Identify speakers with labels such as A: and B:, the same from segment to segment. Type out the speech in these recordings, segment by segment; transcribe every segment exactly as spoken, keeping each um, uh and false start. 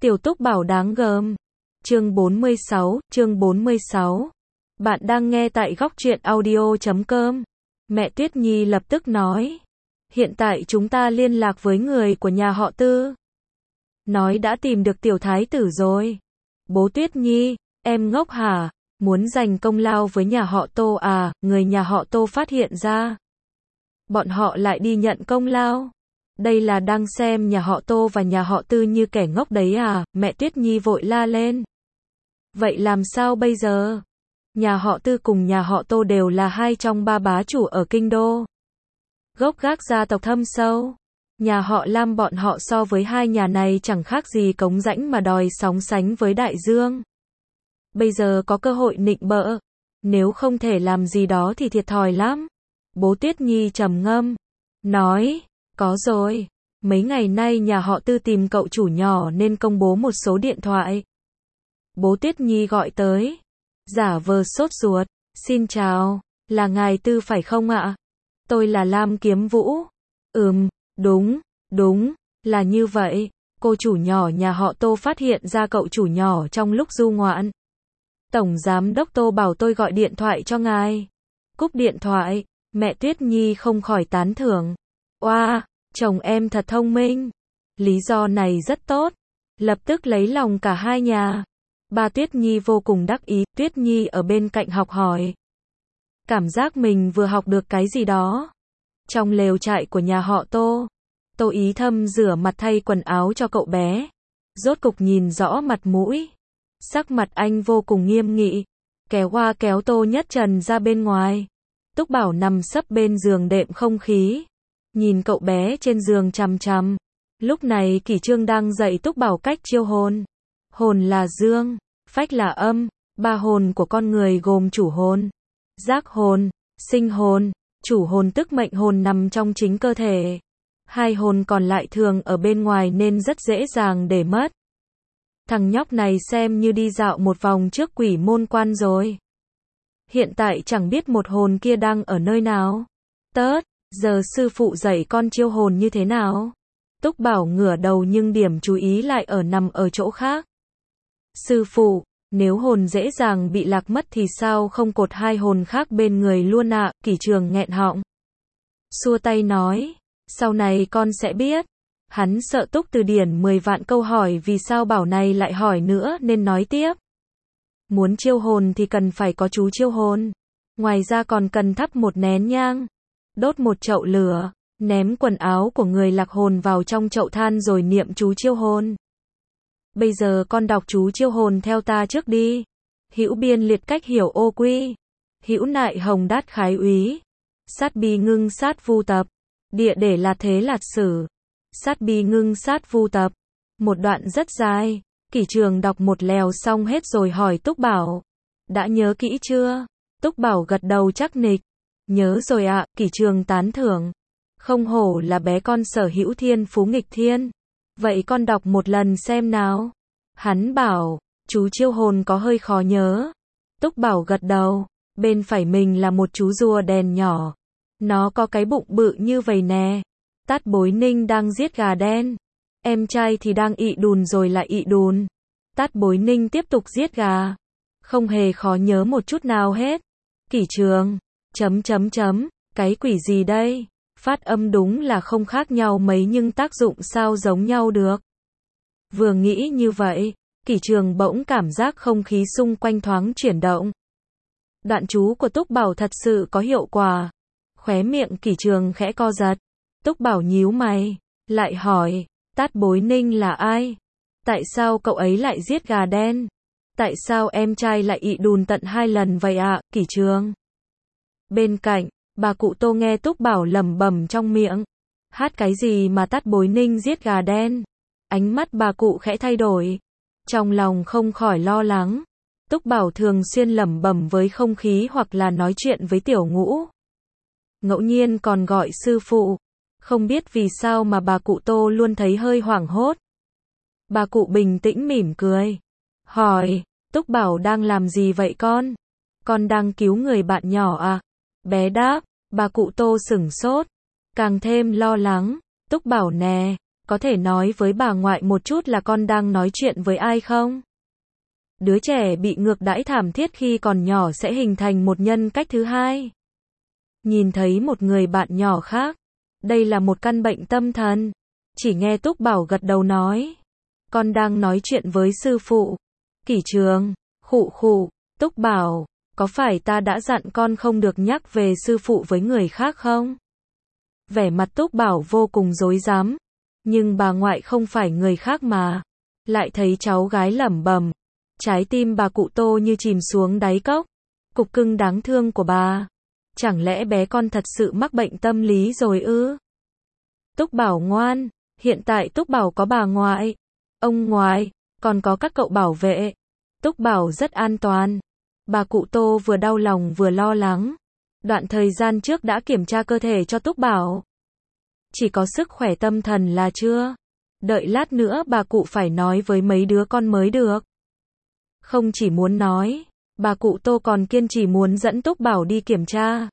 A: Tiểu Túc Bảo đáng gờm. Chương bốn mươi sáu, chương bốn mươi sáu. Bạn đang nghe tại góc truyện audio chấm com. Mẹ Tuyết Nhi lập tức nói. Hiện tại chúng ta liên lạc với người của nhà họ Tư. Nói đã tìm được tiểu thái tử rồi. Bố Tuyết Nhi, em ngốc hả? Muốn giành công lao với nhà họ Tô à? Người nhà họ Tô phát hiện ra. Bọn họ lại đi nhận công lao. Đây là đang xem nhà họ Tô và nhà họ Tư như kẻ ngốc đấy à? Mẹ Tuyết Nhi vội la lên. Vậy làm sao bây giờ? Nhà họ Tư cùng nhà họ Tô đều là hai trong ba bá chủ ở kinh đô. Gốc gác gia tộc thâm sâu. Nhà họ Lam bọn họ so với hai nhà này chẳng khác gì cống rãnh mà đòi sóng sánh với đại dương. Bây giờ có cơ hội nịnh bợ. Nếu không thể làm gì đó thì thiệt thòi lắm. Bố Tuyết Nhi trầm ngâm. Nói, có rồi. Mấy ngày nay nhà họ Tư tìm cậu chủ nhỏ nên công bố một số điện thoại. Bố Tuyết Nhi gọi tới. Giả vờ sốt ruột. Xin chào, là ngài Tư phải không ạ? Tôi là Lam Kiếm Vũ. Ừm, đúng, đúng, là như vậy. Cô chủ nhỏ nhà họ Tô phát hiện ra cậu chủ nhỏ trong lúc du ngoạn. Tổng giám đốc Tô bảo tôi gọi điện thoại cho ngài. Cúp điện thoại, mẹ Tuyết Nhi không khỏi tán thưởng. Oa, wow, chồng em thật thông minh. Lý do này rất tốt. Lập tức lấy lòng cả hai nhà. Bà Tuyết Nhi vô cùng đắc ý. Tuyết Nhi ở bên cạnh học hỏi. Cảm giác mình vừa học được cái gì đó. Trong lều trại của nhà họ Tô, Tô Ý Thâm rửa mặt thay quần áo cho cậu bé. Rốt cục nhìn rõ mặt mũi. Sắc mặt anh vô cùng nghiêm nghị. Kéo qua kéo Tô Nhất Trần ra bên ngoài. Túc Bảo nằm sấp bên giường đệm không khí. Nhìn cậu bé trên giường chằm chằm. Lúc này Kỷ Trương đang dạy Túc Bảo cách chiêu hồn. Hồn là dương, phách là âm. Ba hồn của con người gồm chủ hồn, giác hồn, sinh hồn. Chủ hồn tức mệnh hồn nằm trong chính cơ thể. Hai hồn còn lại thường ở bên ngoài nên rất dễ dàng để mất. Thằng nhóc này xem như đi dạo một vòng trước quỷ môn quan rồi. Hiện tại chẳng biết một hồn kia đang ở nơi nào. Tớt, giờ sư phụ dạy con chiêu hồn như thế nào? Túc Bảo ngửa đầu nhưng điểm chú ý lại ở nằm ở chỗ khác. Sư phụ, nếu hồn dễ dàng bị lạc mất thì sao không cột hai hồn khác bên người luôn ạ? À? Kỷ Trường nghẹn họng. Xua tay nói, sau này con sẽ biết. Hắn sợ Túc Từ Điển mười vạn câu hỏi vì sao Bảo này lại hỏi nữa nên nói tiếp. Muốn chiêu hồn thì cần phải có chú chiêu hồn. Ngoài ra còn cần thắp một nén nhang, đốt một chậu lửa, ném quần áo của người lạc hồn vào trong chậu than rồi niệm chú chiêu hồn. Bây giờ con đọc chú chiêu hồn theo ta trước đi. Hữu biên liệt cách hiểu ô quy. Hữu nại hồng đát khái úy. Sát bi ngưng sát vu tập. Địa để là thế lạt sử. Sát bi ngưng sát vu tập. Một đoạn rất dài. Kỷ Trường đọc một lèo xong hết rồi hỏi Túc Bảo. Đã nhớ kỹ chưa? Túc Bảo gật đầu chắc nịch. Nhớ rồi ạ. À, Kỷ Trường tán thưởng. Không hổ là bé con sở hữu thiên phú nghịch thiên. Vậy con đọc một lần xem nào. Hắn bảo, chú chiêu hồn có hơi khó nhớ. Túc Bảo gật đầu. Bên phải mình là một chú rùa đèn nhỏ. Nó có cái bụng bự như vầy nè. Tát Bối Ninh đang giết gà đen. Em trai thì đang ị đùn rồi lại ị đùn. Tát Bối Ninh tiếp tục giết gà. Không hề khó nhớ một chút nào hết. Kỷ Trường, chấm chấm chấm, cái quỷ gì đây? Phát âm đúng là không khác nhau mấy nhưng tác dụng sao giống nhau được. Vừa nghĩ như vậy, Kỷ Trường bỗng cảm giác không khí xung quanh thoáng chuyển động. Đoạn chú của Túc Bảo thật sự có hiệu quả. Khóe miệng Kỷ Trường khẽ co giật. Túc Bảo nhíu mày, lại hỏi, Tát Bối Ninh là ai? Tại sao cậu ấy lại giết gà đen? Tại sao em trai lại ị đùn tận hai lần vậy ạ? À? Kỷ Trường. Bên cạnh, bà cụ Tô nghe Túc Bảo lẩm bẩm trong miệng. Hát cái gì mà Tát Bối Ninh giết gà đen? Ánh mắt bà cụ khẽ thay đổi. Trong lòng không khỏi lo lắng. Túc Bảo thường xuyên lẩm bẩm với không khí hoặc là nói chuyện với Tiểu Ngũ. Ngẫu nhiên còn gọi sư phụ. Không biết vì sao mà bà cụ Tô luôn thấy hơi hoảng hốt. Bà cụ bình tĩnh mỉm cười. Hỏi, Túc Bảo đang làm gì vậy con? Con đang cứu người bạn nhỏ à? Bé đáp, bà cụ Tô sửng sốt. Càng thêm lo lắng. Túc Bảo nè, có thể nói với bà ngoại một chút là con đang nói chuyện với ai không? Đứa trẻ bị ngược đãi thảm thiết khi còn nhỏ sẽ hình thành một nhân cách thứ hai. Nhìn thấy một người bạn nhỏ khác, đây là một căn bệnh tâm thần. Chỉ nghe Túc Bảo gật đầu nói, con đang nói chuyện với sư phụ. Kỷ Trường, khụ khụ, Túc Bảo, có phải ta đã dặn con không được nhắc về sư phụ với người khác không? Vẻ mặt Túc Bảo vô cùng rối rắm, nhưng bà ngoại không phải người khác mà. Lại thấy cháu gái lẩm bẩm, trái tim bà cụ Tô như chìm xuống đáy cốc. Cục cưng đáng thương của bà, chẳng lẽ bé con thật sự mắc bệnh tâm lý rồi ư? Túc Bảo ngoan, hiện tại Túc Bảo có bà ngoại, ông ngoại, còn có các cậu bảo vệ. Túc Bảo rất an toàn. Bà cụ Tô vừa đau lòng vừa lo lắng. Đoạn thời gian trước đã kiểm tra cơ thể cho Túc Bảo. Chỉ có sức khỏe tâm thần là chưa. Đợi lát nữa bà cụ phải nói với mấy đứa con mới được. Không chỉ muốn nói, bà cụ Tô còn kiên trì muốn dẫn Túc Bảo đi kiểm tra.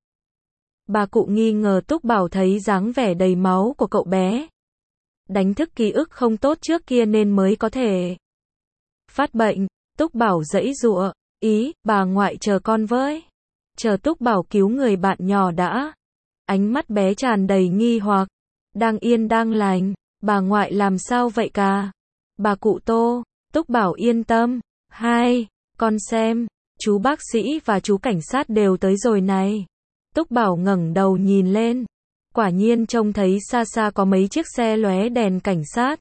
A: Bà cụ nghi ngờ Túc Bảo thấy dáng vẻ đầy máu của cậu bé. Đánh thức ký ức không tốt trước kia nên mới có thể phát bệnh. Túc Bảo giãy giụa, ý, bà ngoại chờ con với. Chờ Túc Bảo cứu người bạn nhỏ đã. Ánh mắt bé tràn đầy nghi hoặc. Đang yên đang lành, bà ngoại làm sao vậy cả? Bà cụ Tô, Túc Bảo yên tâm. Hai, con xem, chú bác sĩ và chú cảnh sát đều tới rồi này. Túc Bảo ngẩng đầu nhìn lên. Quả nhiên trông thấy xa xa có mấy chiếc xe lóe đèn cảnh sát.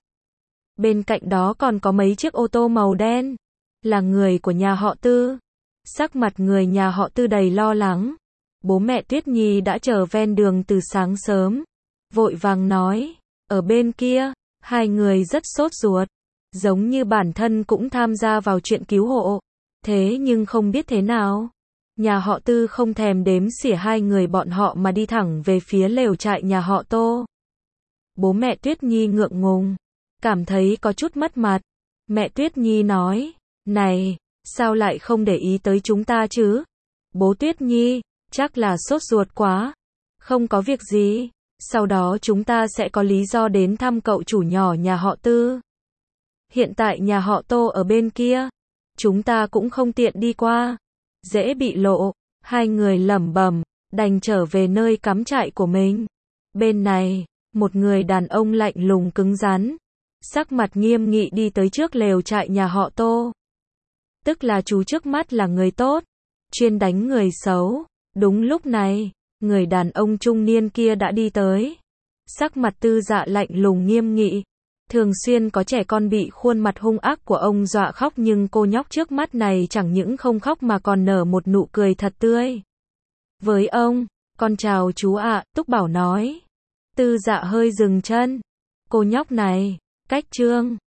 A: Bên cạnh đó còn có mấy chiếc ô tô màu đen. Là người của nhà họ Tư. Sắc mặt người nhà họ Tư đầy lo lắng. Bố mẹ Tuyết Nhi đã chờ ven đường từ sáng sớm. Vội vàng nói, ở bên kia, hai người rất sốt ruột. Giống như bản thân cũng tham gia vào chuyện cứu hộ. Thế nhưng không biết thế nào. Nhà họ Tư không thèm đếm xỉa hai người bọn họ mà đi thẳng về phía lều trại nhà họ Tô. Bố mẹ Tuyết Nhi ngượng ngùng, cảm thấy có chút mất mặt. Mẹ Tuyết Nhi nói, này, sao lại không để ý tới chúng ta chứ? Bố Tuyết Nhi, chắc là sốt ruột quá. Không có việc gì, sau đó chúng ta sẽ có lý do đến thăm cậu chủ nhỏ nhà họ Tư. Hiện tại nhà họ Tô ở bên kia, chúng ta cũng không tiện đi qua. Dễ bị lộ, hai người lẩm bẩm, đành trở về nơi cắm trại của mình. Bên này, một người đàn ông lạnh lùng cứng rắn, sắc mặt nghiêm nghị đi tới trước lều trại nhà họ Tô. Tức là chú trước mắt là người tốt, chuyên đánh người xấu. Đúng lúc này, người đàn ông trung niên kia đã đi tới. Sắc mặt Tư Dạ lạnh lùng nghiêm nghị. Thường xuyên có trẻ con bị khuôn mặt hung ác của ông dọa khóc, nhưng cô nhóc trước mắt này chẳng những không khóc mà còn nở một nụ cười thật tươi. Với ông, con chào chú ạ, Túc Bảo nói. Tư Dạ hơi dừng chân. Cô nhóc này, cách Trương